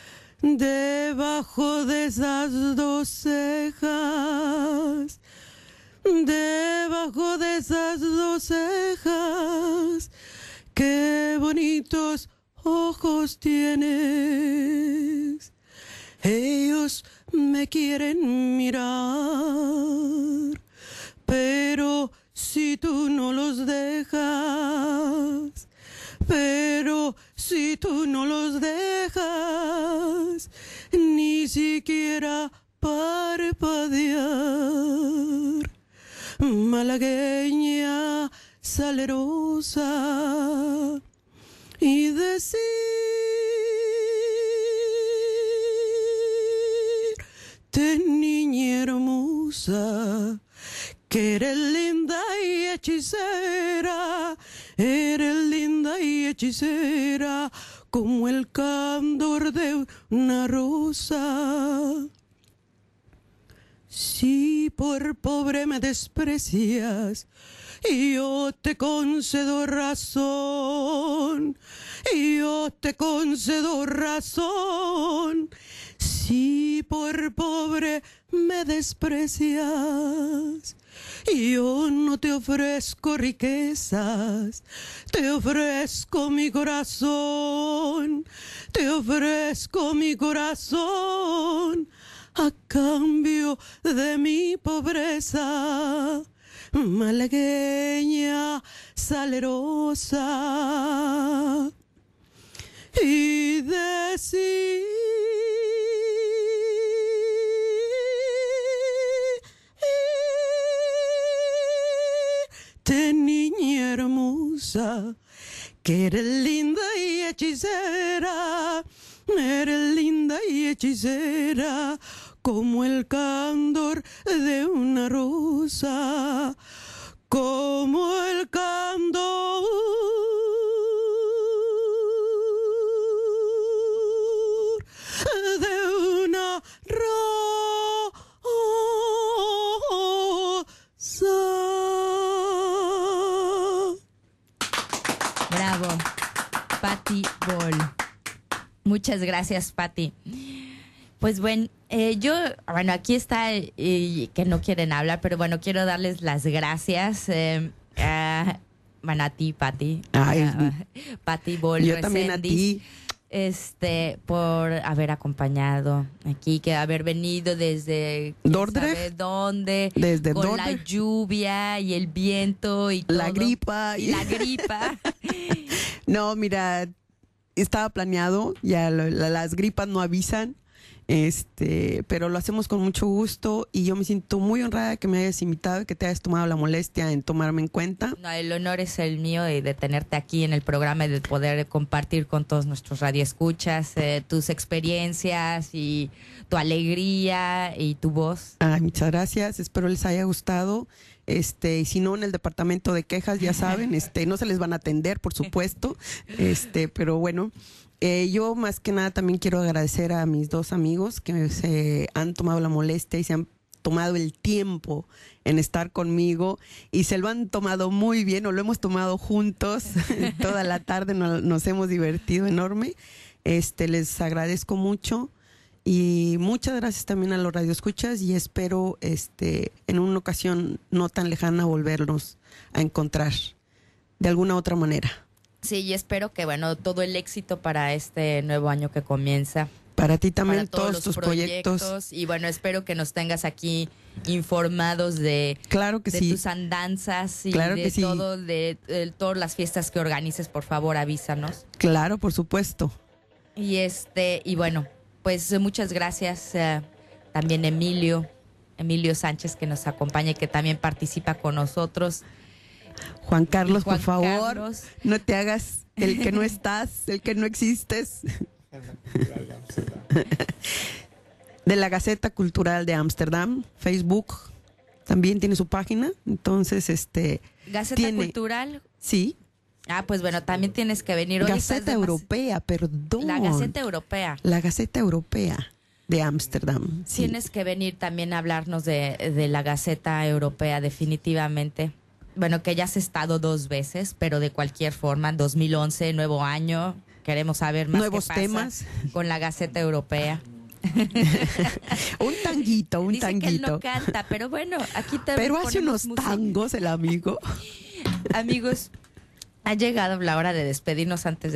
debajo de esas dos cejas, debajo de esas dos cejas. Qué bonitos ojos tienes. Ellos me quieren mirar, pero si tú no los dejas, pero si tú no los dejas, ni siquiera parpadear, malagueña salerosa, y decir niña hermosa, que eres linda y hechicera, eres linda y hechicera, como el candor de una rosa. Si por pobre me desprecias, yo te concedo razón, yo te concedo razón. Si por pobre me desprecias, yo no te ofrezco riquezas, te ofrezco mi corazón, te ofrezco mi corazón a cambio de mi pobreza. Malagueña salerosa, y decir te niña hermosa, que eres linda y hechicera, eres linda y hechicera, como el candor de una rosa, como el candor de una rosa. Bravo, Patti Ball. Muchas gracias, Patti. Pues bueno, eh, yo, bueno, aquí está, eh, que no quieren hablar, pero bueno, quiero darles las gracias. Eh, a, bueno, a ti, Patti. Ay, a, Patti Ball. Yo también a ti. Este, por haber acompañado aquí, que haber venido desde Dordrecht, sabe dónde, desde con Dordrecht, la lluvia y el viento y la todo, gripa y la gripa. No, mira, estaba planeado, ya lo, la, las gripas no avisan, este, pero lo hacemos con mucho gusto y yo me siento muy honrada de que me hayas invitado y que te hayas tomado la molestia en tomarme en cuenta. No, el honor es el mío de, de tenerte aquí en el programa y de poder compartir con todos nuestros radioescuchas eh, tus experiencias y tu alegría y tu voz. Ay, muchas gracias, espero les haya gustado. Este, y si no, en el departamento de quejas, ya saben, este, no se les van a atender, por supuesto, este, pero bueno, eh, yo más que nada también quiero agradecer a mis dos amigos que se han tomado la molestia y se han tomado el tiempo en estar conmigo y se lo han tomado muy bien, o lo hemos tomado juntos toda la tarde, nos, nos hemos divertido enorme. Este, les agradezco mucho. Y muchas gracias también a los radioescuchas y espero este, en una ocasión no tan lejana volvernos a encontrar de alguna otra manera. Sí, y espero que, bueno, todo el éxito para este nuevo año que comienza. Para ti también, para todos, todos los tus proyectos, proyectos. Y bueno, espero que nos tengas aquí informados de, claro que de sí. tus andanzas y claro de que sí. todo, de, de todas las fiestas que organices, por favor, avísanos. Claro, por supuesto. Y este, y bueno, pues muchas gracias uh, también Emilio, Emilio Sánchez, que nos acompaña y que también participa con nosotros. Juan Carlos, Juan por favor, Carlos. no te hagas el que no estás, el que no existes. De la Gaceta Cultural de Ámsterdam, Facebook, también tiene su página, entonces este... ¿Gaceta tiene, Cultural? Sí. Ah, pues bueno, también tienes que venir hoy. Gaceta Europea, perdón. La Gaceta Europea. La Gaceta Europea de Ámsterdam. Sí. Tienes que venir también a hablarnos de, de la Gaceta Europea, definitivamente. Bueno, que ya has estado dos veces, pero de cualquier forma, en dos mil once, nuevo año, queremos saber más nuevos qué pasa temas con la Gaceta Europea. un tanguito, un Dice tanguito. que él no canta, pero bueno, aquí también Pero hace ponemos unos música. tangos el amigo. Amigos, ha llegado la hora de despedirnos antes de